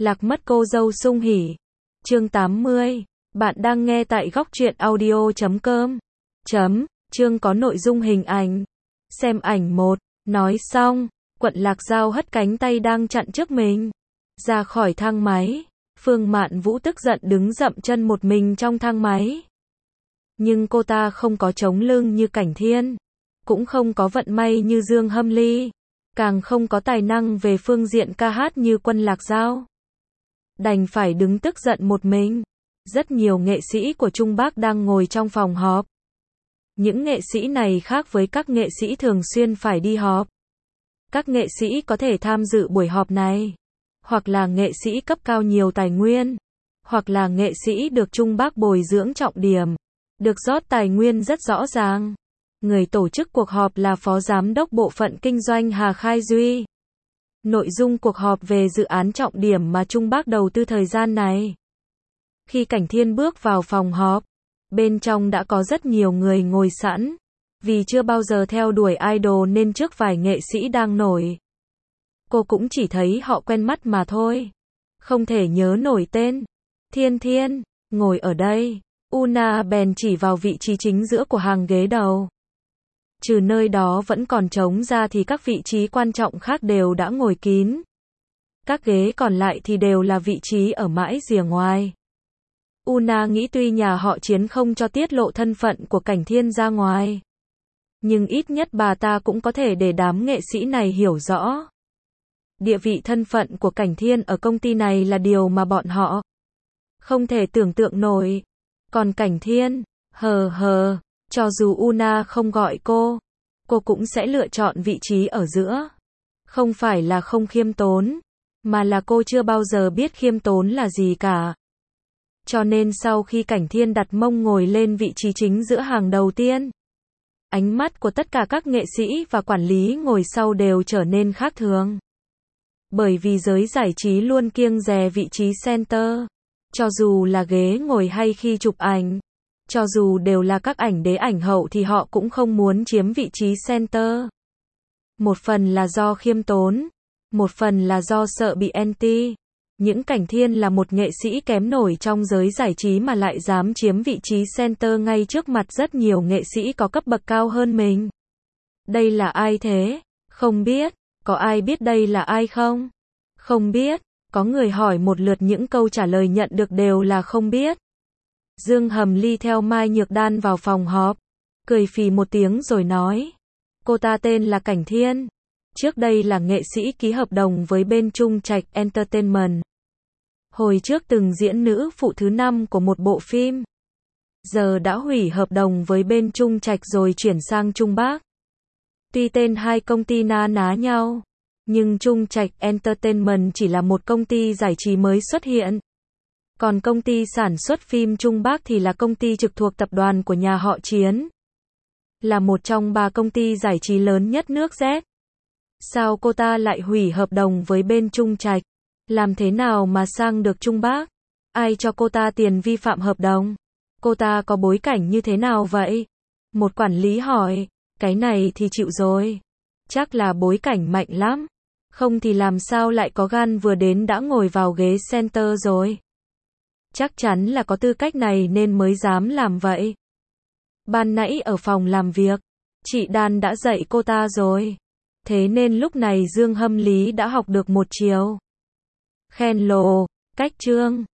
Lạc mất cô dâu sung hỉ. Chương 80. Bạn đang nghe tại góc truyện audio.com. Chương có nội dung hình ảnh. Xem ảnh 1. Nói xong, Quận Lạc Dao hất cánh tay đang chặn trước mình. Ra khỏi thang máy. Phương Mạn Vũ tức giận đứng dậm chân một mình trong thang máy. Nhưng cô ta không có chống lưng như Cảnh Thiên. Cũng không có vận may như Dương Hâm Ly. Càng không có tài năng về phương diện ca hát như Quân Lạc Dao. Đành phải đứng tức giận một mình. Rất nhiều nghệ sĩ của Trung Bắc đang ngồi trong phòng họp. Những nghệ sĩ này khác với các nghệ sĩ thường xuyên phải đi họp. Các nghệ sĩ có thể tham dự buổi họp này. Hoặc là nghệ sĩ cấp cao nhiều tài nguyên. Hoặc là nghệ sĩ được Trung Bắc bồi dưỡng trọng điểm. Được rót tài nguyên rất rõ ràng. Người tổ chức cuộc họp là Phó Giám đốc Bộ phận Kinh doanh Hà Khai Duy. Nội dung cuộc họp về dự án trọng điểm mà Trung Bắc đầu tư thời gian này. Khi Cảnh Thiên bước vào phòng họp, bên trong đã có rất nhiều người ngồi sẵn. Vì chưa bao giờ theo đuổi idol nên trước vài nghệ sĩ đang nổi. Cô cũng chỉ thấy họ quen mắt mà thôi. Không thể nhớ nổi tên. Thiên, ngồi ở đây. Una bèn chỉ vào vị trí chính giữa của hàng ghế đầu. Trừ nơi đó vẫn còn trống ra thì các vị trí quan trọng khác đều đã ngồi kín. Các ghế còn lại thì đều là vị trí ở mãi rìa ngoài. Una nghĩ tuy nhà họ Chiến không cho tiết lộ thân phận của Cảnh Thiên ra ngoài. Nhưng ít nhất bà ta cũng có thể để đám nghệ sĩ này hiểu rõ. Địa vị thân phận của Cảnh Thiên ở công ty này là điều mà bọn họ không thể tưởng tượng nổi. Còn Cảnh Thiên, cho dù Una không gọi cô cũng sẽ lựa chọn vị trí ở giữa. Không phải là không khiêm tốn, mà là cô chưa bao giờ biết khiêm tốn là gì cả. Cho nên sau khi Cảnh Thiên đặt mông ngồi lên vị trí chính giữa hàng đầu tiên, ánh mắt của tất cả các nghệ sĩ và quản lý ngồi sau đều trở nên khác thường. Bởi vì giới giải trí luôn kiêng dè vị trí center. Cho dù là ghế ngồi hay khi chụp ảnh, cho dù đều là các ảnh đế ảnh hậu thì họ cũng không muốn chiếm vị trí center. Một phần là do khiêm tốn, một phần là do sợ bị anti. Những Cảnh Thiên là một nghệ sĩ kém nổi trong giới giải trí mà lại dám chiếm vị trí center ngay trước mặt rất nhiều nghệ sĩ có cấp bậc cao hơn mình. Đây là ai thế? Không biết. Có ai biết đây là ai không? Không biết. Có người hỏi một lượt, những câu trả lời nhận được đều là không biết. Dương Hầm Ly theo Mai Nhược Đan vào phòng họp, cười phì một tiếng rồi nói. Cô ta tên là Cảnh Thiên. Trước đây là nghệ sĩ ký hợp đồng với bên Trung Trạch Entertainment. Hồi trước từng diễn nữ phụ thứ 5 của một bộ phim. Giờ đã hủy hợp đồng với bên Trung Trạch rồi chuyển sang Trung Bắc. Tuy tên hai công ty na ná nhau, nhưng Trung Trạch Entertainment chỉ là một công ty giải trí mới xuất hiện. Còn công ty sản xuất phim Trung Bắc thì là công ty trực thuộc tập đoàn của nhà họ Chiến. Là một trong 3 công ty giải trí lớn nhất nước Z. Sao cô ta lại hủy hợp đồng với bên Trung Trạch? Làm thế nào mà sang được Trung Bắc? Ai cho cô ta tiền vi phạm hợp đồng? Cô ta có bối cảnh như thế nào vậy? Một quản lý hỏi. Cái này thì chịu rồi. Chắc là bối cảnh mạnh lắm. Không thì làm sao lại có gan vừa đến đã ngồi vào ghế center rồi. Chắc chắn là có tư cách này nên mới dám làm vậy. Ban nãy ở phòng làm việc, chị Đan đã dạy cô ta rồi. Thế nên lúc này Dương Hâm Lý đã học được một chiều. Khen lộ, cách chương.